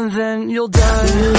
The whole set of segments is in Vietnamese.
and then you'll die.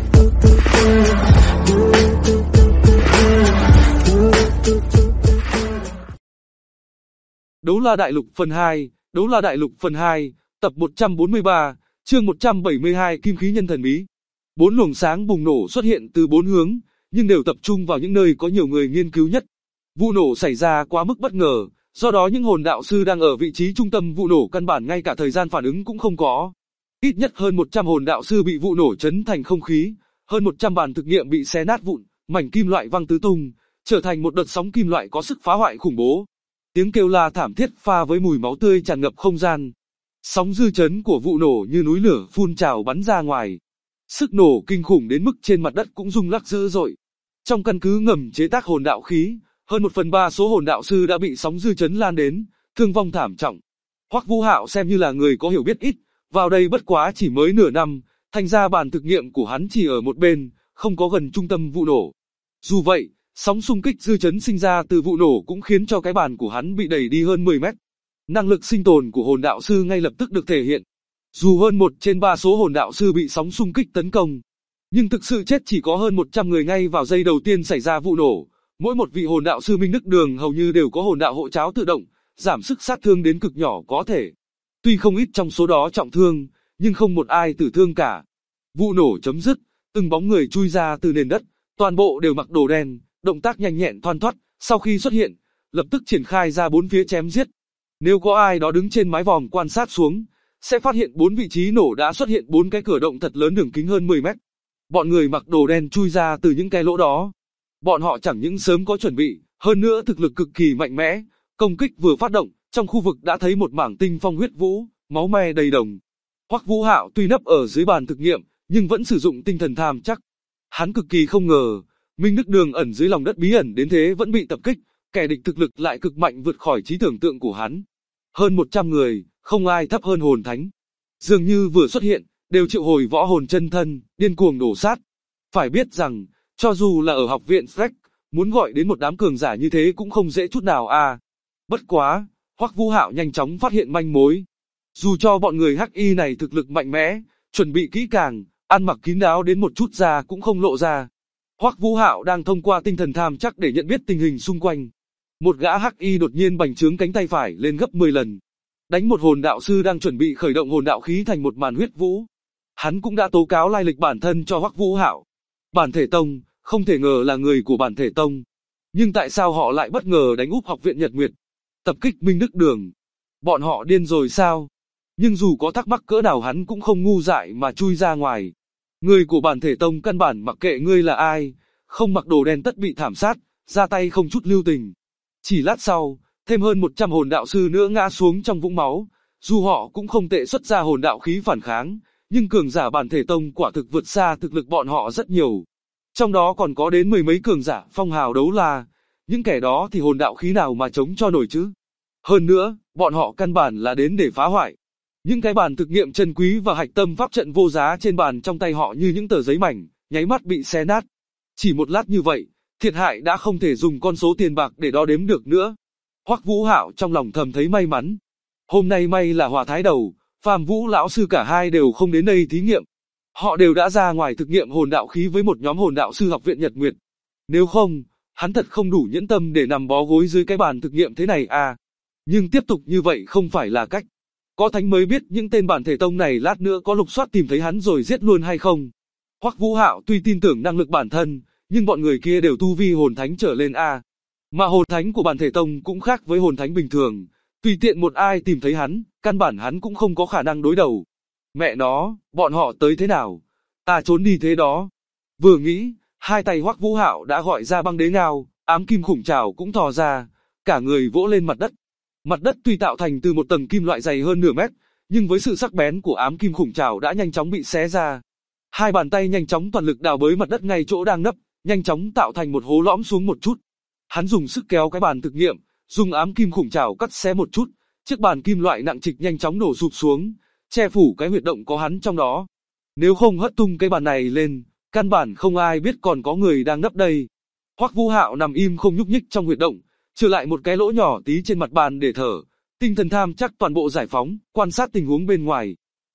Đấu La Đại Lục phần 2, Đấu La Đại Lục phần 2, tập 143, chương 172 Kim khí nhân thần bí. 4 luồng sáng bùng nổ xuất hiện từ 4 hướng, nhưng đều tập trung vào những nơi có nhiều người nghiên cứu nhất. Vụ nổ xảy ra quá mức bất ngờ, do đó những hồn đạo sư đang ở vị trí trung tâm vụ nổ căn bản ngay cả thời gian phản ứng cũng không có. Ít nhất hơn 100 hồn đạo sư bị vụ nổ chấn thành không khí, hơn 100 bàn thực nghiệm bị xé nát vụn, mảnh kim loại văng tứ tung, trở thành một đợt sóng kim loại có sức phá hoại khủng bố. Tiếng kêu la thảm thiết pha với mùi máu tươi tràn ngập không gian. Sóng dư chấn của vụ nổ như núi lửa phun trào bắn ra ngoài. Sức nổ kinh khủng đến mức trên mặt đất cũng rung lắc dữ dội. Trong căn cứ ngầm chế tác hồn đạo khí, hơn 1/3 số hồn đạo sư đã bị sóng dư chấn lan đến, thương vong thảm trọng. Hoắc Vũ Hạo xem như là người có hiểu biết ít, vào đây bất quá chỉ mới nửa năm, thành ra bàn thực nghiệm của hắn chỉ ở một bên, không có gần trung tâm vụ nổ. Dù vậy, sóng xung kích dư chấn sinh ra từ vụ nổ cũng khiến cho cái bàn của hắn bị đẩy đi hơn 10 mét. Năng lực sinh tồn của hồn đạo sư ngay lập tức được thể hiện. Dù hơn 1/3 số hồn đạo sư bị sóng xung kích tấn công, nhưng thực sự chết chỉ có hơn 100 người ngay vào giây đầu tiên xảy ra vụ nổ. Mỗi một vị hồn đạo sư Minh Đức Đường hầu như đều có hồn đạo hộ cháo tự động, giảm sức sát thương đến cực nhỏ có thể. Tuy không ít trong số đó trọng thương, nhưng không một ai tử thương cả. Vụ nổ chấm dứt, từng bóng người chui ra từ nền đất, toàn bộ đều mặc đồ đen, động tác nhanh nhẹn thoăn thoắt, sau khi xuất hiện, lập tức triển khai ra bốn phía chém giết. Nếu có ai đó đứng trên mái vòm quan sát xuống, sẽ phát hiện 4 vị trí nổ đã xuất hiện 4 cái cửa động thật lớn đường kính hơn 10 mét. Bọn người mặc đồ đen chui ra từ những cái lỗ đó. Bọn họ chẳng những sớm có chuẩn bị, hơn nữa thực lực cực kỳ mạnh mẽ, công kích vừa phát động, trong khu vực đã thấy một mảng tinh phong huyết vũ, máu me đầy đồng. Hoắc Vũ Hạo tuy nấp ở dưới bàn thực nghiệm, nhưng vẫn sử dụng tinh thần tham chắc. Hắn cực kỳ không ngờ, Minh Đức Đường ẩn dưới lòng đất bí ẩn đến thế vẫn bị tập kích, kẻ địch thực lực lại cực mạnh vượt khỏi trí tưởng tượng của hắn. Hơn 100 người, không ai thấp hơn hồn thánh. Dường như vừa xuất hiện, đều triệu hồi võ hồn chân thân, điên cuồng đổ sát. Phải biết rằng, cho dù là ở học viện Freck, muốn gọi đến một đám cường giả như thế cũng không dễ chút nào à. Bất quá, Hoắc Vũ Hạo nhanh chóng phát hiện manh mối. Dù cho bọn người hắc y này thực lực mạnh mẽ, chuẩn bị kỹ càng, ăn mặc kín đáo đến một chút da cũng không lộ ra. Hoắc Vũ Hạo đang thông qua tinh thần tham chắc để nhận biết tình hình xung quanh. Một gã hắc y đột nhiên bành trướng cánh tay phải lên gấp 10 lần. Đánh một hồn đạo sư đang chuẩn bị khởi động hồn đạo khí thành một màn huyết vũ. Hắn cũng đã tố cáo lai lịch bản thân cho Hoắc Vũ Hạo. Bản thể tông, không thể ngờ là người của bản thể tông. Nhưng tại sao họ lại bất ngờ đánh úp học viện Nhật Nguyệt? Tập kích Minh Đức Đường. Bọn họ điên rồi sao? Nhưng dù có thắc mắc cỡ nào hắn cũng không ngu dại mà chui ra ngoài. Người của bản thể tông căn bản mặc kệ ngươi là ai, không mặc đồ đen tất bị thảm sát, ra tay không chút lưu tình. Chỉ lát sau, thêm hơn 100 hồn đạo sư nữa ngã xuống trong vũng máu, dù họ cũng không tệ xuất ra hồn đạo khí phản kháng, nhưng cường giả bản thể tông quả thực vượt xa thực lực bọn họ rất nhiều. Trong đó còn có đến 10 mấy cường giả phong hào đấu la, những kẻ đó thì hồn đạo khí nào mà chống cho nổi chứ? Hơn nữa, bọn họ căn bản là đến để phá hoại. Những cái bàn thực nghiệm chân quý và hạch tâm pháp trận vô giá trên bàn trong tay họ như những tờ giấy mảnh, nháy mắt bị xé nát. Chỉ một lát như vậy, thiệt hại đã không thể dùng con số tiền bạc để đo đếm được nữa. Hoắc Vũ Hạo trong lòng thầm thấy may mắn. Hôm nay may là Hòa Thái Đầu, Phàm Vũ lão sư cả hai đều không đến đây thí nghiệm. Họ đều đã ra ngoài thực nghiệm hồn đạo khí với một nhóm hồn đạo sư học viện Nhật Nguyệt. Nếu không, hắn thật không đủ nhẫn tâm để nằm bó gối dưới cái bàn thực nghiệm thế này à. Nhưng tiếp tục như vậy không phải là cách. Có thánh mới biết những tên bản thể tông này lát nữa có lục soát tìm thấy hắn rồi giết luôn hay không. Hoắc Vũ Hạo tuy tin tưởng năng lực bản thân, nhưng bọn người kia đều tu vi hồn thánh trở lên a. Mà hồn thánh của bản thể tông cũng khác với hồn thánh bình thường, tùy tiện một ai tìm thấy hắn, căn bản hắn cũng không có khả năng đối đầu. Mẹ nó, bọn họ tới thế nào? Ta trốn đi thế đó. Vừa nghĩ, hai tay Hoắc Vũ Hạo đã gọi ra băng đế ngao, ám kim khủng trảo cũng thò ra, cả người vỗ lên mặt đất. Mặt đất tuy tạo thành từ một tầng kim loại dày hơn nửa mét, nhưng với sự sắc bén của ám kim khủng trảo đã nhanh chóng bị xé ra. Hai bàn tay nhanh chóng toàn lực đào bới mặt đất ngay chỗ đang nấp, nhanh chóng tạo thành một hố lõm xuống một chút. Hắn dùng sức kéo cái bàn thực nghiệm, dùng ám kim khủng trảo cắt xé một chút, chiếc bàn kim loại nặng trịch nhanh chóng đổ sụp xuống, che phủ cái huyệt động có hắn trong đó. Nếu không hất tung cái bàn này lên, căn bản không ai biết còn có người đang nấp đây. Hoắc Vũ Hạo nằm im không nhúc nhích trong huyệt động, trừ lại một cái lỗ nhỏ tí trên mặt bàn để thở, tinh thần tham chắc toàn bộ giải phóng, quan sát tình huống bên ngoài.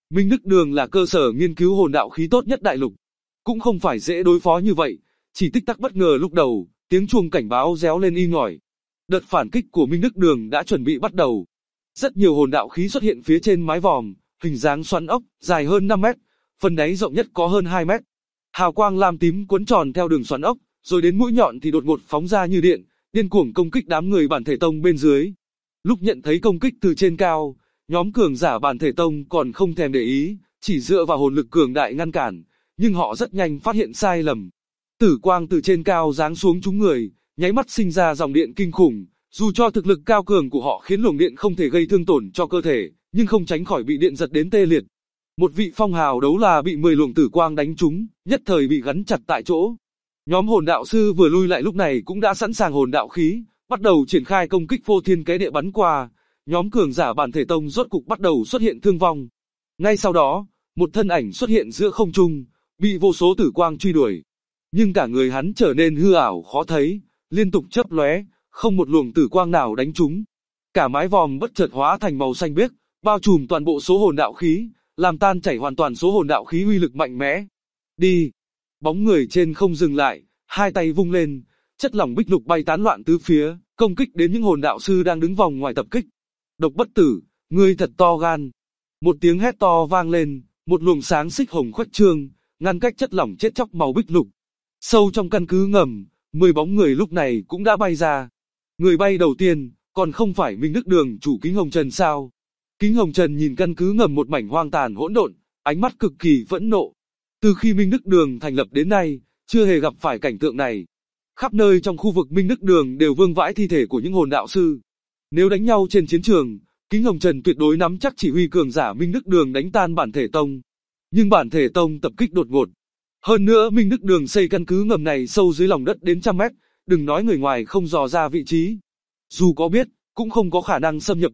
Minh Đức Đường là cơ sở nghiên cứu hồn đạo khí tốt nhất đại lục. Cũng không phải dễ đối phó như vậy, chỉ tích tắc bất ngờ lúc đầu, tiếng chuông cảnh báo réo lên inh ỏi. Đợt phản kích của Minh Đức Đường đã chuẩn bị bắt đầu. Rất nhiều hồn đạo khí xuất hiện phía trên mái vòm, hình dáng xoắn ốc, dài hơn 5 mét, phần đáy rộng nhất có hơn 2 mét. Hào quang lam tím cuốn tròn theo đường xoắn ốc, rồi đến mũi nhọn thì đột ngột phóng ra như điện, điên cuồng công kích đám người bản thể tông bên dưới. Lúc nhận thấy công kích từ trên cao, nhóm cường giả bản thể tông còn không thèm để ý, chỉ dựa vào hồn lực cường đại ngăn cản, nhưng họ rất nhanh phát hiện sai lầm. Tử quang từ trên cao giáng xuống chúng người, nháy mắt sinh ra dòng điện kinh khủng, dù cho thực lực cao cường của họ khiến luồng điện không thể gây thương tổn cho cơ thể, nhưng không tránh khỏi bị điện giật đến tê liệt. Một vị phong hào đấu la bị 10 luồng tử quang đánh trúng, nhất thời bị gắn chặt tại chỗ. Nhóm hồn đạo sư vừa lui lại lúc này cũng đã sẵn sàng hồn đạo khí, bắt đầu triển khai công kích phô thiên cái địa bắn qua. Nhóm cường giả bản thể tông rốt cục bắt đầu xuất hiện thương vong. Ngay sau đó, một thân ảnh xuất hiện giữa không trung, bị vô số tử quang truy đuổi. Nhưng cả người hắn trở nên hư ảo khó thấy, liên tục chớp lóe, không một luồng tử quang nào đánh trúng. Cả mái vòm bất chợt hóa thành màu xanh biếc, bao trùm toàn bộ số hồn đạo khí, làm tan chảy hoàn toàn số hồn đạo khí uy lực mạnh mẽ. Đi! Bóng người trên không dừng lại, hai tay vung lên, chất lỏng bích lục bay tán loạn tứ phía, công kích đến những hồn đạo sư đang đứng vòng ngoài tập kích. Độc Bất Tử, ngươi thật to gan. Một tiếng hét to vang lên, một luồng sáng xích hồng khuếch trương, ngăn cách chất lỏng chết chóc màu bích lục. Sâu trong căn cứ ngầm, 10 bóng người lúc này cũng đã bay ra. Người bay đầu tiên, còn không phải Minh Đức Đường chủ Kính Hồng Trần sao? Kính Hồng Trần nhìn căn cứ ngầm một mảnh hoang tàn hỗn độn, ánh mắt cực kỳ phẫn nộ. Từ khi Minh Đức Đường thành lập đến nay, chưa hề gặp phải cảnh tượng này. Khắp nơi trong khu vực Minh Đức Đường đều vương vãi thi thể của những hồn đạo sư. Nếu đánh nhau trên chiến trường, Kính Hồng Trần tuyệt đối nắm chắc chỉ huy cường giả Minh Đức Đường đánh tan bản thể tông. Nhưng bản thể tông tập kích đột ngột. Hơn nữa Minh Đức Đường xây căn cứ ngầm này sâu dưới lòng đất đến trăm mét, đừng nói người ngoài không dò ra vị trí. Dù có biết, cũng không có khả năng xâm nhập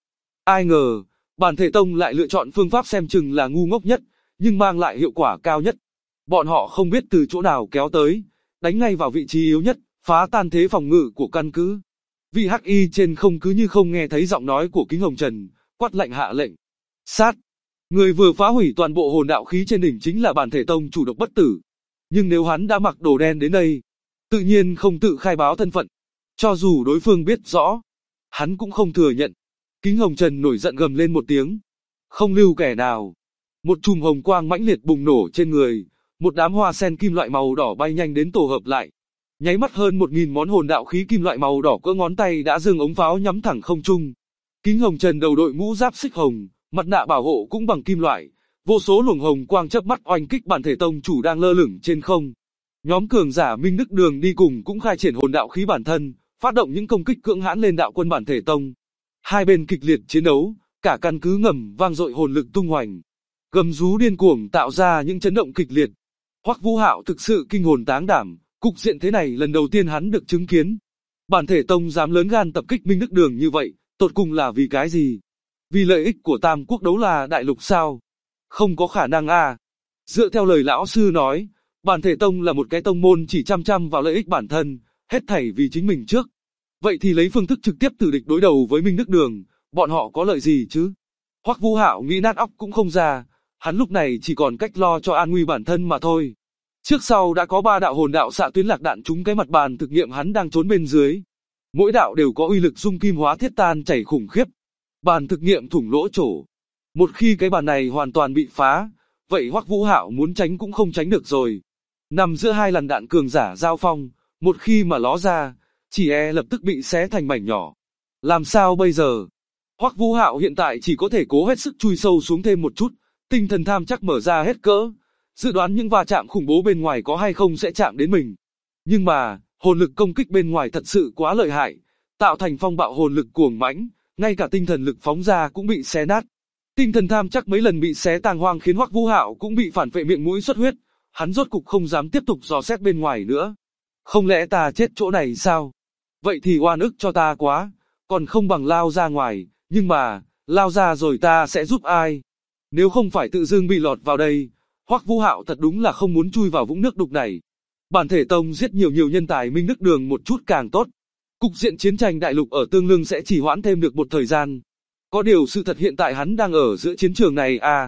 ai ngờ, bản thể tông lại lựa chọn phương pháp xem chừng là ngu ngốc nhất, nhưng mang lại hiệu quả cao nhất. Bọn họ không biết từ chỗ nào kéo tới, đánh ngay vào vị trí yếu nhất, phá tan thế phòng ngự của căn cứ. Vị hắc y trên không cứ như không nghe thấy giọng nói của Kính Hồng Trần, quát lạnh hạ lệnh. Sát! Người vừa phá hủy toàn bộ hồn đạo khí trên đỉnh chính là bản thể tông chủ Độc Bất Tử. Nhưng nếu hắn đã mặc đồ đen đến đây, tự nhiên không tự khai báo thân phận. Cho dù đối phương biết rõ, hắn cũng không thừa nhận. Kính Hồng Trần nổi giận gầm lên một tiếng. Không lưu kẻ nào. Một chùm hồng quang mãnh liệt bùng nổ trên người, một đám hoa sen kim loại màu đỏ bay nhanh đến tổ hợp lại. Nháy mắt hơn 1000 món hồn đạo khí kim loại màu đỏ cỡ ngón tay đã dâng ống pháo nhắm thẳng không trung. Kính Hồng Trần đầu đội mũ giáp xích hồng, mặt nạ bảo hộ cũng bằng kim loại, vô số luồng hồng quang chớp mắt oanh kích bản thể tông chủ đang lơ lửng trên không. Nhóm cường giả Minh Đức Đường đi cùng cũng khai triển hồn đạo khí bản thân, phát động những công kích cưỡng hãn lên đạo quân bản thể tông. Hai bên kịch liệt chiến đấu, cả căn cứ ngầm vang dội hồn lực tung hoành. Gầm rú điên cuồng tạo ra những chấn động kịch liệt. Hoắc Vũ Hạo thực sự kinh hồn táng đảm, cục diện thế này lần đầu tiên hắn được chứng kiến. Bản thể tông dám lớn gan tập kích Minh Đức Đường như vậy, tột cùng là vì cái gì? Vì lợi ích của Tam Quốc Đấu La Đại Lục sao? Không có khả năng à. Dựa theo lời lão sư nói, bản thể tông là một cái tông môn chỉ chăm vào lợi ích bản thân, hết thảy vì chính mình trước. Vậy thì lấy phương thức trực tiếp tử địch đối đầu với Minh Đức Đường, bọn họ có lợi gì chứ? Hoắc Vũ Hạo nghĩ nát óc cũng không ra, hắn lúc này chỉ còn cách lo cho an nguy bản thân mà thôi. Trước sau đã có 3 đạo hồn đạo xạ tuyến lạc đạn trúng cái mặt bàn thực nghiệm hắn đang trốn bên dưới. Mỗi đạo đều có uy lực dung kim hóa thiết tan chảy khủng khiếp. Bàn thực nghiệm thủng lỗ chỗ. Một khi cái bàn này hoàn toàn bị phá, vậy Hoắc Vũ Hạo muốn tránh cũng không tránh được rồi. Nằm giữa hai làn đạn cường giả giao phong, một khi mà ló ra, chỉ lập tức bị xé thành mảnh nhỏ. Làm sao bây giờ? Hoắc Vũ Hạo hiện tại chỉ có thể cố hết sức chui sâu xuống thêm một chút, tinh thần tham chắc mở ra hết cỡ, dự đoán những va chạm khủng bố bên ngoài có hay không sẽ chạm đến mình. Nhưng mà, hồn lực công kích bên ngoài thật sự quá lợi hại, tạo thành phong bạo hồn lực cuồng mãnh, ngay cả tinh thần lực phóng ra cũng bị xé nát. Tinh thần tham chắc mấy lần bị xé tàng hoang khiến Hoắc Vũ Hạo cũng bị phản vệ miệng mũi xuất huyết, hắn rốt cục không dám tiếp tục dò xét bên ngoài nữa. Không lẽ ta chết chỗ này sao? Vậy thì oan ức cho ta quá, còn không bằng lao ra ngoài, nhưng mà, lao ra rồi ta sẽ giúp ai? Nếu không phải tự dưng bị lọt vào đây, Hoắc Vũ Hạo thật đúng là không muốn chui vào vũng nước đục này. Bản thể tông giết nhiều nhân tài Minh Đức Đường một chút càng tốt. Cục diện chiến tranh đại lục ở Tương Lương sẽ chỉ hoãn thêm được một thời gian. Có điều sự thật hiện tại hắn đang ở giữa chiến trường này à.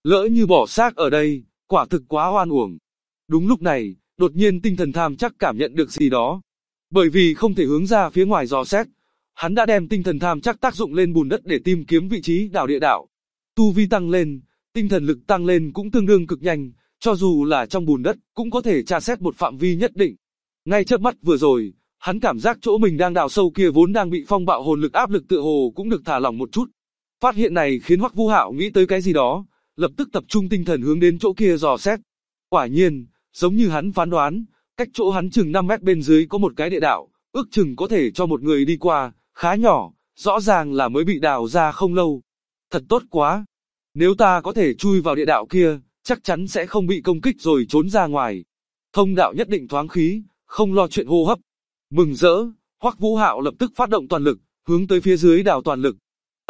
Lỡ như bỏ xác ở đây, quả thực quá oan uổng. Đúng lúc này, đột nhiên tinh thần tham chắc cảm nhận được gì đó. Bởi vì không thể hướng ra phía ngoài dò xét, hắn đã đem tinh thần tham chắc tác dụng lên bùn đất để tìm kiếm vị trí đào địa đạo. Tu vi tăng lên, tinh thần lực tăng lên cũng tương đương cực nhanh, cho dù là trong bùn đất cũng có thể tra xét một phạm vi nhất định. Ngay chớp mắt vừa rồi, hắn cảm giác chỗ mình đang đào sâu kia vốn đang bị phong bạo hồn lực áp lực tựa hồ cũng được thả lỏng một chút. Phát hiện này khiến Hoắc Vũ Hạo nghĩ tới cái gì đó, lập tức tập trung tinh thần hướng đến chỗ kia dò xét. Quả nhiên, giống như hắn phán đoán, cách chỗ hắn chừng 5 mét bên dưới có một cái địa đạo, ước chừng có thể cho một người đi qua, khá nhỏ, rõ ràng là mới bị đào ra không lâu. Thật tốt quá. Nếu ta có thể chui vào địa đạo kia, chắc chắn sẽ không bị công kích rồi trốn ra ngoài. Thông đạo nhất định thoáng khí, không lo chuyện hô hấp. Mừng rỡ, Hoắc Vũ Hạo lập tức phát động toàn lực, hướng tới phía dưới đào toàn lực.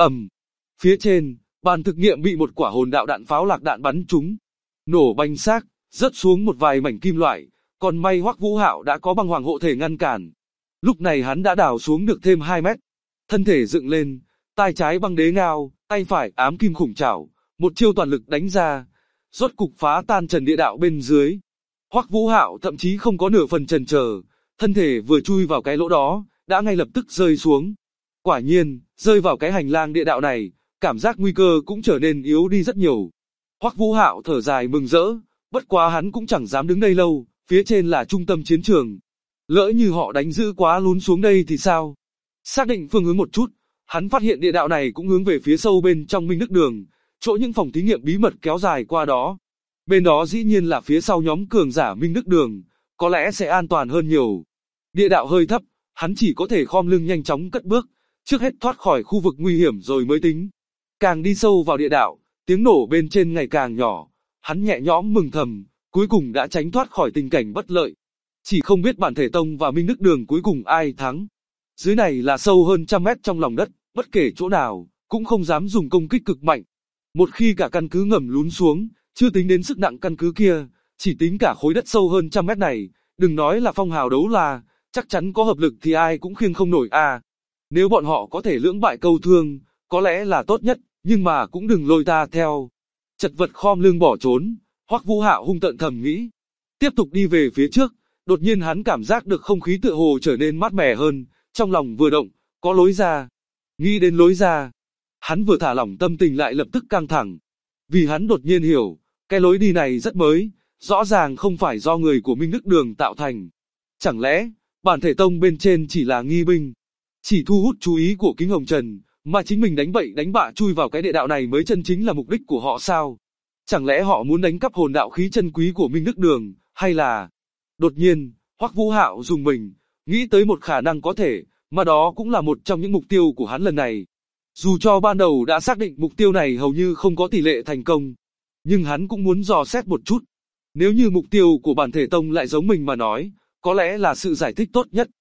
Phía trên, bàn thực nghiệm bị một quả hồn đạo đạn pháo lạc đạn bắn trúng, nổ banh xác, rớt xuống một vài mảnh kim loại, còn may Hoắc Vũ Hạo đã có băng hoàng hộ thể ngăn cản. Lúc này hắn đã đào xuống được thêm 2 mét, thân thể dựng lên, tay trái băng đế ngao, tay phải ám kim khủng trảo, một chiêu toàn lực đánh ra, rốt cục phá tan trần địa đạo bên dưới. Hoắc Vũ Hạo thậm chí không có nửa phần chần chờ, thân thể vừa chui vào cái lỗ đó, đã ngay lập tức rơi xuống. Quả nhiên, rơi vào cái hành lang địa đạo này, cảm giác nguy cơ cũng trở nên yếu đi rất nhiều. Hoắc Vũ Hạo thở dài mừng rỡ, bất quá hắn cũng chẳng dám đứng đây lâu, phía trên là trung tâm chiến trường. Lỡ như họ đánh giữ quá lún xuống đây thì sao? Xác định phương hướng một chút, hắn phát hiện địa đạo này cũng hướng về phía sâu bên trong Minh Đức Đường, chỗ những phòng thí nghiệm bí mật kéo dài qua đó. Bên đó dĩ nhiên là phía sau nhóm cường giả Minh Đức Đường, có lẽ sẽ an toàn hơn nhiều. Địa đạo hơi thấp, hắn chỉ có thể khom lưng nhanh chóng cất bước, trước hết thoát khỏi khu vực nguy hiểm rồi mới tính. Càng đi sâu vào địa đạo, tiếng nổ bên trên ngày càng nhỏ, hắn nhẹ nhõm mừng thầm, cuối cùng đã tránh thoát khỏi tình cảnh bất lợi. Chỉ không biết Bản Thể Tông và Minh Đức Đường cuối cùng ai thắng. Dưới này là sâu hơn 100 mét trong lòng đất, bất kể chỗ nào, cũng không dám dùng công kích cực mạnh. Một khi cả căn cứ ngầm lún xuống, chưa tính đến sức nặng căn cứ kia, chỉ tính cả khối đất sâu hơn 100 mét này, đừng nói là phong hào đấu la, chắc chắn có hợp lực thì ai cũng khiêng không nổi à. Nếu bọn họ có thể lưỡng bại câu thương, có lẽ là tốt nhất, nhưng mà cũng đừng lôi ta theo. Chật vật khom lưng bỏ trốn, Hoắc Vũ Hạo hung tợn thầm nghĩ. Tiếp tục đi về phía trước, đột nhiên hắn cảm giác được không khí tựa hồ trở nên mát mẻ hơn, trong lòng vừa động, có lối ra. Nghĩ đến lối ra, hắn vừa thả lỏng tâm tình lại lập tức căng thẳng. Vì hắn đột nhiên hiểu, cái lối đi này rất mới, rõ ràng không phải do người của Minh Đức Đường tạo thành. Chẳng lẽ, Bản Thể Tông bên trên chỉ là nghi binh, chỉ thu hút chú ý của Kính Hồng Trần, mà chính mình đánh bậy đánh bạ chui vào cái địa đạo này mới chân chính là mục đích của họ sao? Chẳng lẽ họ muốn đánh cắp hồn đạo khí chân quý của Minh Đức Đường, hay là... Đột nhiên, Hoắc Vũ Hạo dùng mình, nghĩ tới một khả năng có thể, mà đó cũng là một trong những mục tiêu của hắn lần này. Dù cho ban đầu đã xác định mục tiêu này hầu như không có tỷ lệ thành công, nhưng hắn cũng muốn dò xét một chút. Nếu như mục tiêu của Bản Thể Tông lại giống mình mà nói, có lẽ là sự giải thích tốt nhất.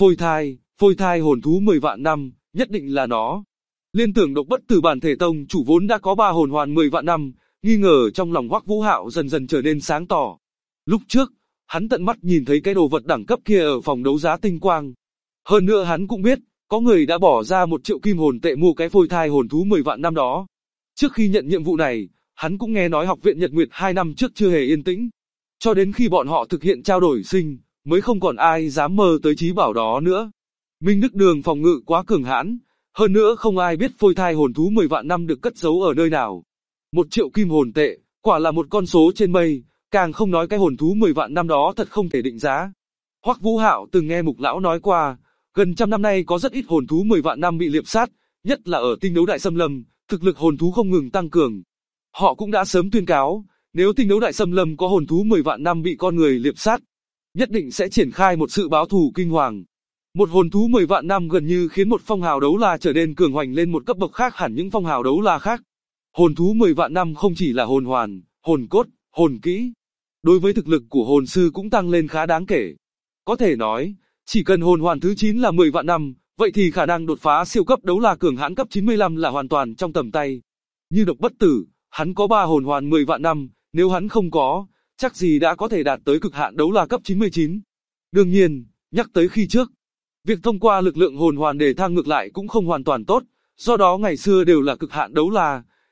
Phôi thai hồn thú 10 vạn năm, nhất định là nó. Liên tưởng độc bất tử Bản Thể Tông chủ vốn đã có 3 hồn hoàn 10 vạn năm, nghi ngờ trong lòng Hoắc Vũ Hạo dần dần trở nên sáng tỏ. Lúc trước, hắn tận mắt nhìn thấy cái đồ vật đẳng cấp kia ở phòng đấu giá tinh quang. Hơn nữa hắn cũng biết, có người đã bỏ ra 1 triệu kim hồn tệ mua cái phôi thai hồn thú 10 vạn năm đó. Trước khi nhận nhiệm vụ này, hắn cũng nghe nói học viện Nhật Nguyệt 2 năm trước chưa hề yên tĩnh. Cho đến khi bọn họ thực hiện trao đổi sinh, mới không còn ai dám mơ tới trí bảo đó nữa. Minh Đức Đường phòng ngự quá cường hãn, hơn nữa không ai biết phôi thai hồn thú 10 vạn năm được cất giấu ở nơi nào. 1 triệu kim hồn tệ, quả là một con số trên mây, càng không nói cái hồn thú 10 vạn năm đó thật không thể định giá. Hoắc Vũ Hạo từng nghe Mục Lão nói qua, gần 100 năm nay có rất ít hồn thú 10 vạn năm bị liệp sát, nhất là ở tinh đấu đại xâm lâm, thực lực hồn thú không ngừng tăng cường. Họ cũng đã sớm tuyên cáo, nếu tinh đấu đại xâm lâm có hồn thú 10 vạn năm bị con người liệp sát, nhất định sẽ triển khai một sự báo thù kinh hoàng. Một hồn thú 10 vạn năm gần như khiến một phong hào đấu la trở nên cường hoành lên một cấp bậc khác hẳn những phong hào đấu la khác. Hồn thú 10 vạn năm không chỉ là hồn hoàn, hồn cốt, hồn kỹ. Đối với thực lực của hồn sư cũng tăng lên khá đáng kể. Có thể nói, chỉ cần hồn hoàn thứ 9 là 10 vạn năm, vậy thì khả năng đột phá siêu cấp đấu la cường hãn cấp 95 là hoàn toàn trong tầm tay. Như Độc Bất Tử, hắn có 3 hồn hoàn 10 vạn năm, nếu hắn không có, chắc gì đã có thể đạt tới cực hạn đấu la cấp 99. Đương nhiên, nhắc tới khi trước, việc thông qua lực lượng hồn hoàn để thăng ngược lại cũng không hoàn toàn tốt, do đó ngày xưa đều là cực hạn đấu la,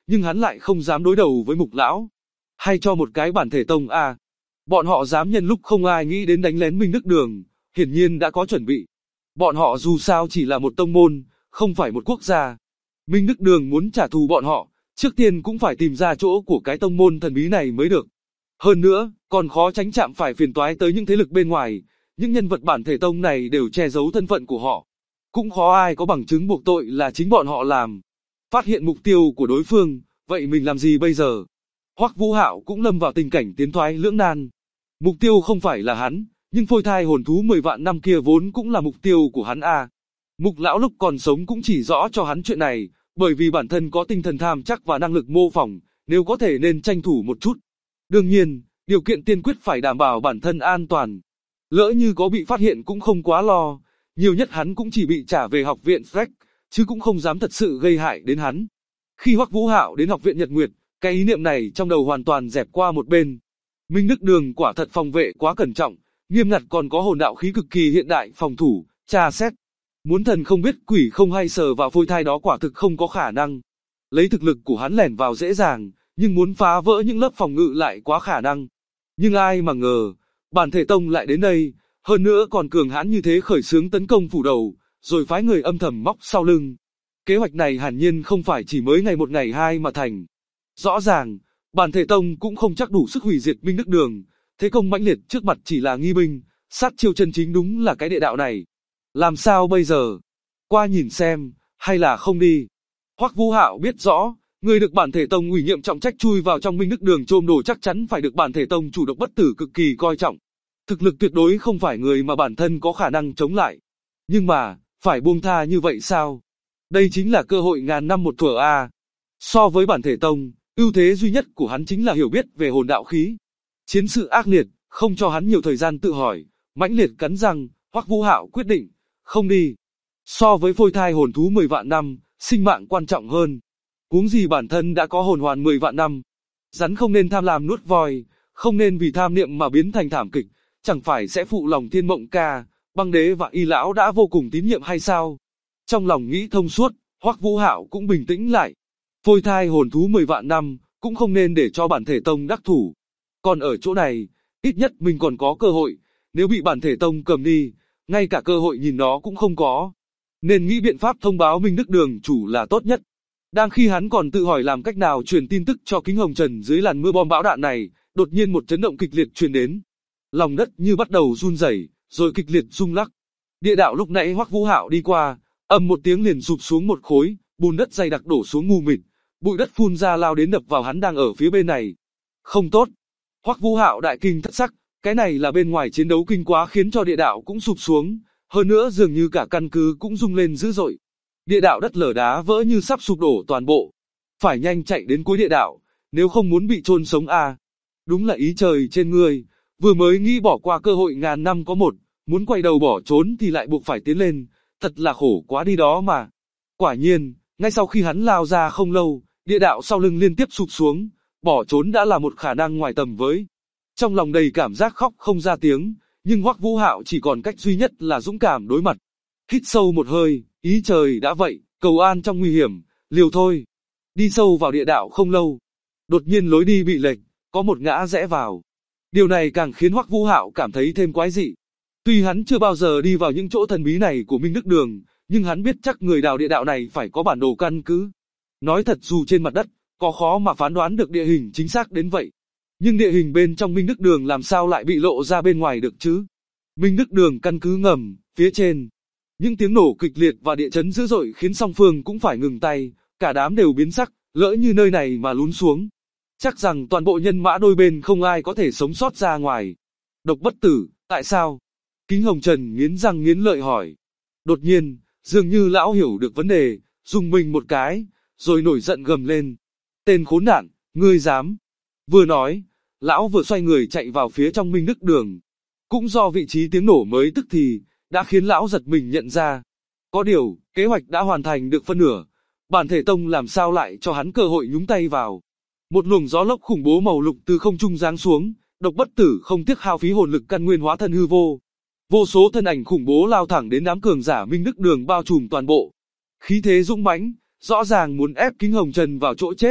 nhưng hắn lại không dám đối đầu với Mục lão. Hay cho một cái bản thể tông a. Bọn họ dám nhân lúc không ai nghĩ đến đánh lén Minh Đức Đường, hiển nhiên đã có chuẩn bị. Bọn họ dù sao chỉ là một tông môn, không phải một quốc gia. Minh Đức Đường muốn trả thù bọn họ, trước tiên cũng phải tìm ra chỗ của cái tông môn thần bí này mới được. Hơn nữa, còn khó tránh chạm phải phiền toái tới những thế lực bên ngoài, những nhân vật bản thể tông này đều che giấu thân phận của họ. Cũng khó ai có bằng chứng buộc tội là chính bọn họ làm. Phát hiện mục tiêu của đối phương, vậy mình làm gì bây giờ? Hoắc Vũ Hạo cũng lâm vào tình cảnh tiến thoái lưỡng nan. Mục tiêu không phải là hắn, nhưng phôi thai hồn thú 10 vạn năm kia vốn cũng là mục tiêu của hắn a. Mục lão lúc còn sống cũng chỉ rõ cho hắn chuyện này, bởi vì bản thân có tinh thần tham chắc và năng lực mô phỏng, nếu có thể nên tranh thủ một chút. Đương nhiên, điều kiện tiên quyết phải đảm bảo bản thân an toàn. Lỡ như có bị phát hiện cũng không quá lo, nhiều nhất hắn cũng chỉ bị trả về học viện Freck, chứ cũng không dám thật sự gây hại đến hắn. Khi Hoắc Vũ Hạo đến học viện Nhật Nguyệt, cái ý niệm này trong đầu hoàn toàn dẹp qua một bên. Minh Đức Đường quả thật phòng vệ quá cẩn trọng, nghiêm ngặt, còn có hồn đạo khí cực kỳ hiện đại phòng thủ, tra xét. Muốn thần không biết quỷ không hay sờ vào phôi thai đó quả thực không có khả năng. Lấy thực lực của hắn lẻn vào dễ dàng, nhưng muốn phá vỡ những lớp phòng ngự lại quá khả năng. Nhưng ai mà ngờ, bản thể tông lại đến đây, hơn nữa còn cường hãn như thế, khởi xướng tấn công phủ đầu, rồi phái người âm thầm móc sau lưng. Kế hoạch này hẳn nhiên không phải chỉ mới ngày một ngày hai mà thành. Rõ ràng, bản thể tông cũng không chắc đủ sức hủy diệt Minh Đức Đường, thế công mãnh liệt trước mặt chỉ là nghi binh, sát chiêu chân chính đúng là cái địa đạo này. Làm sao bây giờ? Qua nhìn xem, hay là không đi? Hoắc Vũ Hạo biết rõ, người được bản thể tông ủy nhiệm trọng trách chui vào trong Minh Đức Đường trộm đồ chắc chắn phải được bản thể tông chủ Độc Bất Tử cực kỳ coi trọng. Thực lực tuyệt đối không phải người mà bản thân có khả năng chống lại. Nhưng mà, phải buông tha như vậy sao? Đây chính là cơ hội ngàn năm một thuở a. So với bản thể tông, ưu thế duy nhất của hắn chính là hiểu biết về hồn đạo khí. Chiến sự ác liệt, không cho hắn nhiều thời gian tự hỏi, mãnh liệt cắn răng, Hoắc Vũ Hạo quyết định, không đi. So với phôi thai hồn thú 10 vạn năm, sinh mạng quan trọng hơn. Huống gì bản thân đã có hồn hoàn 10 vạn năm. Rắn không nên tham lam nuốt voi, không nên vì tham niệm mà biến thành thảm kịch, chẳng phải sẽ phụ lòng Thiên Mộng Ca, Băng Đế và Y lão đã vô cùng tín nhiệm hay sao? Trong lòng nghĩ thông suốt, Hoắc Vũ Hạo cũng bình tĩnh lại. Phôi thai hồn thú 10 vạn năm, cũng không nên để cho bản thể tông đắc thủ. Còn ở chỗ này, ít nhất mình còn có cơ hội, nếu bị bản thể tông cầm đi, ngay cả cơ hội nhìn nó cũng không có. Nên nghĩ biện pháp thông báo Minh Đức Đường chủ là tốt nhất. Đang khi hắn còn tự hỏi làm cách nào truyền tin tức cho Kính Hồng Trần dưới làn mưa bom bão đạn này, đột nhiên một chấn động kịch liệt truyền đến. Lòng đất như bắt đầu run rẩy, rồi kịch liệt rung lắc. Địa đạo lúc nãy Hoắc Vũ Hạo đi qua, ầm một tiếng liền sụp xuống một khối, bùn đất dày đặc đổ xuống mù mịt, bụi đất phun ra lao đến đập vào hắn đang ở phía bên này. Không tốt. Hoắc Vũ Hạo đại kinh thất sắc, cái này là bên ngoài chiến đấu kinh quá khiến cho địa đạo cũng sụp xuống, hơn nữa dường như cả căn cứ cũng rung lên dữ dội. Địa đạo đất lở đá vỡ như sắp sụp đổ toàn bộ. Phải nhanh chạy đến cuối địa đạo, nếu không muốn bị chôn sống a. Đúng là ý trời trên người, vừa mới nghĩ bỏ qua cơ hội ngàn năm có một, muốn quay đầu bỏ trốn thì lại buộc phải tiến lên, thật là khổ quá đi đó mà. Quả nhiên, ngay sau khi hắn lao ra không lâu, địa đạo sau lưng liên tiếp sụp xuống, bỏ trốn đã là một khả năng ngoài tầm với. Trong lòng đầy cảm giác khóc không ra tiếng, nhưng Hoắc Vũ Hạo chỉ còn cách duy nhất là dũng cảm đối mặt. Hít sâu một hơi, ý trời đã vậy, cầu an trong nguy hiểm, liều thôi. Đi sâu vào địa đạo không lâu, đột nhiên lối đi bị lệch, có một ngã rẽ vào. Điều này càng khiến Hoắc Vũ Hạo cảm thấy thêm quái dị. Tuy hắn chưa bao giờ đi vào những chỗ thần bí này của Minh Đức Đường, nhưng hắn biết chắc người đào địa đạo này phải có bản đồ căn cứ. Nói thật dù trên mặt đất, có khó mà phán đoán được địa hình chính xác đến vậy. Nhưng địa hình bên trong Minh Đức Đường làm sao lại bị lộ ra bên ngoài được chứ? Minh Đức Đường căn cứ ngầm, phía trên. Những tiếng nổ kịch liệt và địa chấn dữ dội khiến song phương cũng phải ngừng tay, cả đám đều biến sắc, lỡ như nơi này mà lún xuống. Chắc rằng toàn bộ nhân mã đôi bên không ai có thể sống sót ra ngoài. Độc Bất Tử, tại sao? Kính Hồng Trần nghiến răng nghiến lợi hỏi. Đột nhiên, dường như lão hiểu được vấn đề, dùng mình một cái, rồi nổi giận gầm lên. Tên khốn nạn, ngươi dám. Vừa nói, lão vừa xoay người chạy vào phía trong Minh Đức Đường. Cũng do vị trí tiếng nổ mới tức thì, đã khiến lão giật mình nhận ra. Có điều, kế hoạch đã hoàn thành được phân nửa. Bản thể tông làm sao lại cho hắn cơ hội nhúng tay vào. Một luồng gió lốc khủng bố màu lục từ không trung giáng xuống, Độc Bất Tử không tiếc hao phí hồn lực căn nguyên hóa thân hư vô. Vô số thân ảnh khủng bố lao thẳng đến đám cường giả Minh Đức Đường bao trùm toàn bộ. Khí thế dũng mãnh, rõ ràng muốn ép Kính Hồng Trần vào chỗ chết,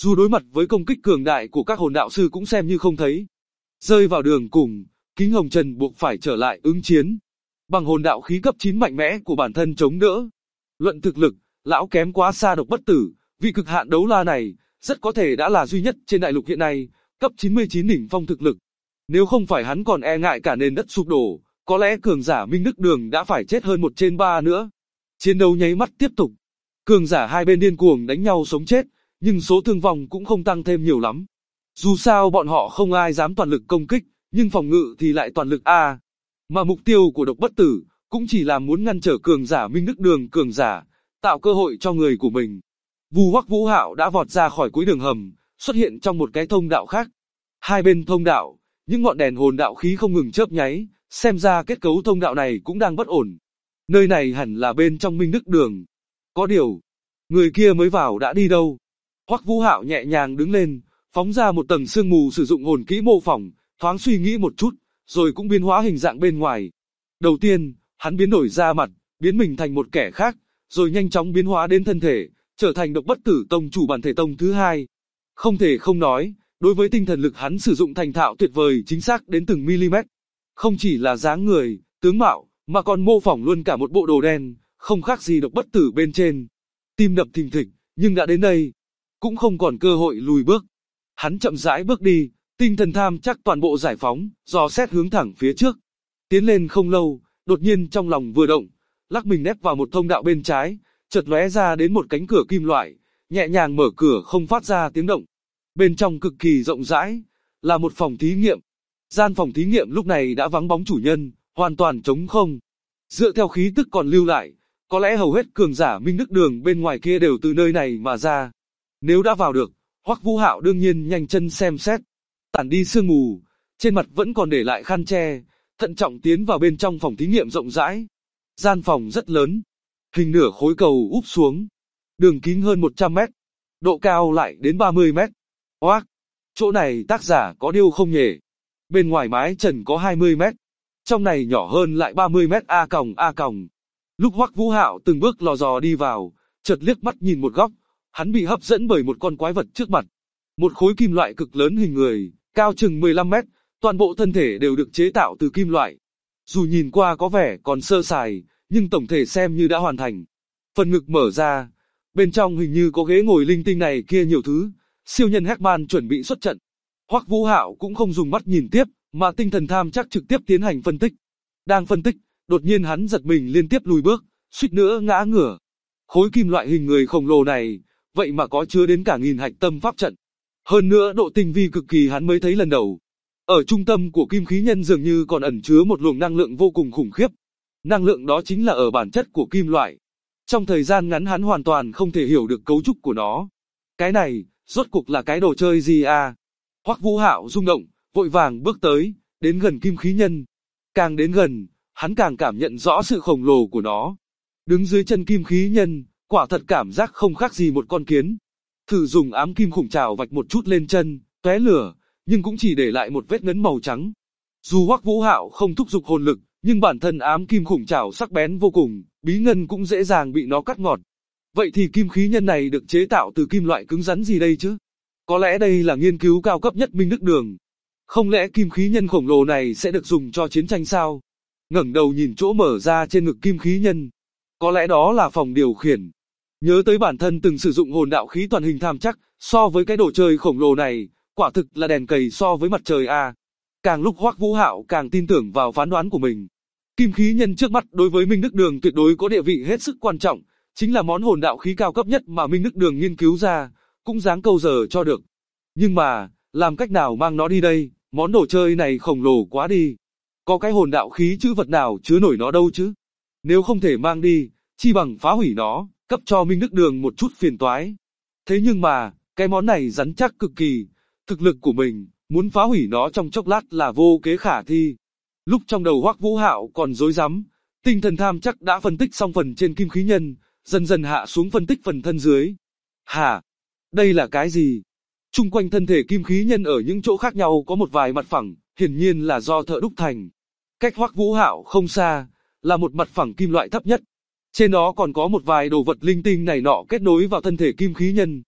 Dù đối mặt với công kích cường đại của các hồn đạo sư cũng xem như không thấy. Rơi vào đường cùng, Kính Hồng Trần buộc phải trở lại ứng chiến. Bằng hồn đạo khí cấp 9 mạnh mẽ của bản thân chống đỡ. Luận thực lực, lão kém quá xa Độc Bất Tử, vị cực hạn đấu la này, rất có thể đã là duy nhất trên đại lục hiện nay, cấp 99 đỉnh phong thực lực. Nếu không phải hắn còn e ngại cả nền đất sụp đổ, có lẽ cường giả Minh Đức Đường đã phải chết hơn 1/3 nữa. Chiến đấu nháy mắt tiếp tục. Cường giả hai bên điên cuồng đánh nhau sống chết, nhưng số thương vong cũng không tăng thêm nhiều lắm. Dù sao bọn họ không ai dám toàn lực công kích, nhưng phòng ngự thì lại toàn lực A. Mà mục tiêu của Độc Bất Tử, cũng chỉ là muốn ngăn trở cường giả Minh Đức Đường cường giả, tạo cơ hội cho người của mình. Vù Hoắc Vũ Hạo đã vọt ra khỏi cuối đường hầm, xuất hiện trong một cái thông đạo khác. Hai bên thông đạo, những ngọn đèn hồn đạo khí không ngừng chớp nháy, xem ra kết cấu thông đạo này cũng đang bất ổn. Nơi này hẳn là bên trong Minh Đức Đường. Có điều, người kia mới vào đã đi đâu? Hoắc Vũ Hạo nhẹ nhàng đứng lên, phóng ra một tầng sương mù sử dụng hồn kỹ mô phỏng, thoáng suy nghĩ một chút, rồi cũng biến hóa hình dạng bên ngoài. Đầu tiên, hắn biến đổi da mặt, biến mình thành một kẻ khác, rồi nhanh chóng biến hóa đến thân thể, trở thành Độc Bất Tử tông chủ bản thể tông thứ hai. Không thể không nói, đối với tinh thần lực hắn sử dụng thành thạo tuyệt vời chính xác đến từng mm. Không chỉ là dáng người, tướng mạo, mà còn mô phỏng luôn cả một bộ đồ đen, không khác gì Độc Bất Tử bên trên. Tim đập thình thịch, nhưng đã đến đây, cũng không còn cơ hội lùi bước. Hắn chậm rãi bước đi, tinh thần tham chắc toàn bộ giải phóng, dò xét hướng thẳng phía trước. Tiến lên không lâu, đột nhiên trong lòng vừa động, lắc mình nép vào một thông đạo bên trái, chợt lóe ra đến một cánh cửa kim loại, nhẹ nhàng mở cửa không phát ra tiếng động. Bên trong cực kỳ rộng rãi, là một phòng thí nghiệm. Gian phòng thí nghiệm lúc này đã vắng bóng chủ nhân, hoàn toàn trống không. Dựa theo khí tức còn lưu lại, có lẽ hầu hết cường giả Minh Đức Đường bên ngoài kia đều từ nơi này mà ra. Nếu đã vào được, Hoắc Vũ Hạo đương nhiên nhanh chân xem xét. Tản đi sương mù, trên mặt vẫn còn để lại khăn che, thận trọng tiến vào bên trong phòng thí nghiệm rộng rãi. Gian phòng rất lớn, hình nửa khối cầu úp xuống, đường kính hơn 100 mét, độ cao lại đến 30 mét. Oác, chỗ này tác giả có điêu không nhỉ? Bên ngoài mái trần có 20 mét, trong này nhỏ hơn lại 30 mét a còng. Lúc Hoắc Vũ Hạo từng bước lò dò đi vào, chợt liếc mắt nhìn một góc, hắn bị hấp dẫn bởi một con quái vật trước mặt. Một khối kim loại cực lớn hình người, cao chừng 15 mét, toàn bộ thân thể đều được chế tạo từ kim loại. Dù nhìn qua có vẻ còn sơ sài, nhưng tổng thể xem như đã hoàn thành. Phần ngực mở ra, bên trong hình như có ghế ngồi linh tinh này kia nhiều thứ, siêu nhân Heckman chuẩn bị xuất trận. Hoắc Vũ Hạo cũng không dùng mắt nhìn tiếp, mà tinh thần tham chắc trực tiếp tiến hành phân tích. Đang phân tích, đột nhiên hắn giật mình liên tiếp lùi bước, suýt nữa ngã ngửa. Khối kim loại hình người khổng lồ này, vậy mà có chứa đến cả nghìn hạch tâm pháp trận. Hơn nữa độ tinh vi cực kỳ hắn mới thấy lần đầu. Ở trung tâm của kim khí nhân dường như còn ẩn chứa một luồng năng lượng vô cùng khủng khiếp. Năng lượng đó chính là ở bản chất của kim loại. Trong thời gian ngắn hắn hoàn toàn không thể hiểu được cấu trúc của nó. Cái này, rốt cuộc là cái đồ chơi gì à? Hoắc Vũ Hạo rung động, vội vàng bước tới, đến gần kim khí nhân. Càng đến gần, hắn càng cảm nhận rõ sự khổng lồ của nó. Đứng dưới chân kim khí nhân, quả thật cảm giác không khác gì một con kiến. Thử dùng ám kim khủng trảo vạch một chút lên chân, tóe lửa, nhưng cũng chỉ để lại một vết ngấn màu trắng. Dù Hoắc Vũ Hạo không thúc giục hồn lực, nhưng bản thân ám kim khủng trảo sắc bén vô cùng, bí ngân cũng dễ dàng bị nó cắt ngọt. Vậy thì kim khí nhân này được chế tạo từ kim loại cứng rắn gì đây chứ? Có lẽ đây là nghiên cứu cao cấp nhất Minh Đức Đường. Không lẽ kim khí nhân khổng lồ này sẽ được dùng cho chiến tranh sao? Ngẩng đầu nhìn chỗ mở ra trên ngực kim khí nhân. Có lẽ đó là phòng điều khiển. Nhớ tới bản thân từng sử dụng hồn đạo khí toàn hình tham chắc, so với cái đồ chơi khổng lồ này, quả thực là đèn cầy so với mặt trời a. Càng lúc Hoắc Vũ Hạo càng tin tưởng vào phán đoán của mình. Kim khí nhân trước mắt đối với Minh Đức Đường tuyệt đối có địa vị hết sức quan trọng, chính là món hồn đạo khí cao cấp nhất mà Minh Đức Đường nghiên cứu ra, cũng dáng câu giờ cho được. Nhưng mà, làm cách nào mang nó đi đây, món đồ chơi này khổng lồ quá đi. Có cái hồn đạo khí chữ vật nào chứa nổi nó đâu chứ? Nếu không thể mang đi, chi bằng phá hủy nó, cấp cho Minh Đức Đường một chút phiền toái. Thế nhưng mà, cái món này rắn chắc cực kỳ, thực lực của mình, muốn phá hủy nó trong chốc lát là vô kế khả thi. Lúc trong đầu Hoắc Vũ Hạo còn rối rắm, tinh thần tham chắc đã phân tích xong phần trên kim khí nhân, dần dần hạ xuống phân tích phần thân dưới. Hả? Đây là cái gì? Trung quanh thân thể kim khí nhân ở những chỗ khác nhau có một vài mặt phẳng, hiển nhiên là do thợ đúc thành. Cách Hoắc Vũ Hạo không xa, là một mặt phẳng kim loại thấp nhất. Trên đó còn có một vài đồ vật linh tinh này nọ kết nối vào thân thể kim khí nhân.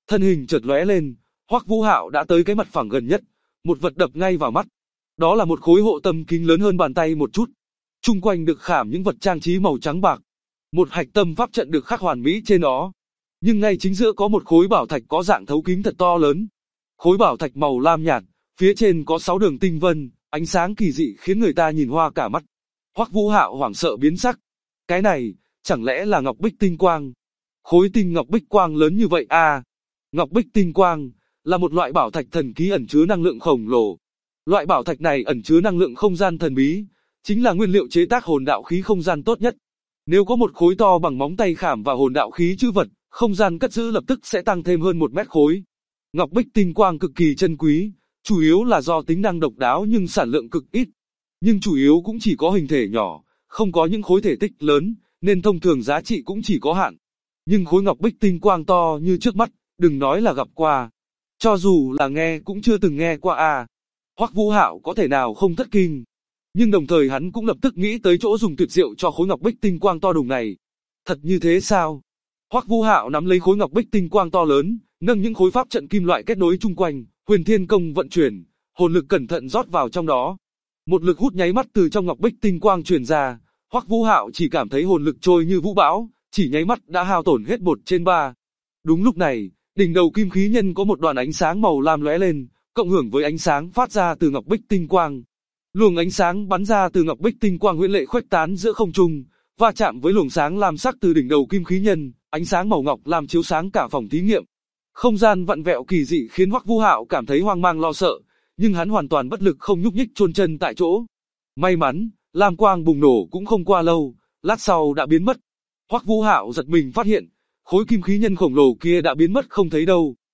Thân hình chợt lóe lên, Hoắc Vũ Hạo đã tới cái mặt phẳng gần nhất, một vật đập ngay vào mắt. Đó là một khối hộ tâm kính lớn hơn bàn tay một chút. Chung quanh được khảm những vật trang trí màu trắng bạc. Một hạch tâm pháp trận được khắc hoàn mỹ trên đó. Nhưng ngay chính giữa có một khối bảo thạch có dạng thấu kính thật to lớn. Khối bảo thạch màu lam nhạt, phía trên có 6 đường tinh vân, ánh sáng kỳ dị khiến người ta nhìn hoa cả mắt. Hoắc Vũ Hạo hoảng sợ biến sắc. Cái này, chẳng lẽ là ngọc bích tinh quang? Khối tinh ngọc bích quang lớn như vậy à? Ngọc bích tinh quang là một loại bảo thạch thần ký ẩn chứa năng lượng khổng lồ. Loại bảo thạch này ẩn chứa năng lượng không gian thần bí, chính là nguyên liệu chế tác hồn đạo khí không gian tốt nhất. Nếu có một khối to bằng móng tay khảm vào hồn đạo khí chữ vật, không gian cất giữ lập tức sẽ tăng thêm hơn 1 mét khối. Ngọc bích tinh quang cực kỳ chân quý, chủ yếu là do tính năng độc đáo nhưng sản lượng cực ít. Nhưng chủ yếu cũng chỉ có hình thể nhỏ, không có những khối thể tích lớn, nên thông thường giá trị cũng chỉ có hạn. Nhưng khối ngọc bích tinh quang to như trước mắt, đừng nói là gặp qua. Cho dù là nghe cũng chưa từng nghe qua à. Hoắc Vũ Hạo có thể nào không thất kinh. Nhưng đồng thời hắn cũng lập tức nghĩ tới chỗ dùng tuyệt diệu cho khối ngọc bích tinh quang to đùng này. Thật như thế sao? Hoắc Vũ Hạo nắm lấy khối ngọc bích tinh quang to lớn, nâng những khối pháp trận kim loại kết nối chung quanh, Huyền Thiên Công vận chuyển, hồn lực cẩn thận rót vào trong đó. Một lực hút nháy mắt từ trong ngọc bích tinh quang truyền ra, Hoắc Vũ Hạo chỉ cảm thấy hồn lực trôi như vũ bão, chỉ nháy mắt đã hao tổn hết 1/3. Đúng lúc này, đỉnh đầu kim khí nhân có một đoàn ánh sáng màu lam lóe lên, cộng hưởng với ánh sáng phát ra từ ngọc bích tinh quang. Luồng ánh sáng bắn ra từ ngọc bích tinh quang huyễn lệ khuếch tán giữa không trung, va chạm với luồng sáng lam sắc từ đỉnh đầu kim khí nhân, ánh sáng màu ngọc làm chiếu sáng cả phòng thí nghiệm. Không gian vặn vẹo kỳ dị khiến Hoắc Vũ Hạo cảm thấy hoang mang lo sợ, nhưng hắn hoàn toàn bất lực không nhúc nhích chôn chân tại chỗ. May mắn, lam quang bùng nổ cũng không qua lâu, lát sau đã biến mất. Hoắc Vũ Hạo giật mình phát hiện, khối kim khí nhân khổng lồ kia đã biến mất không thấy đâu.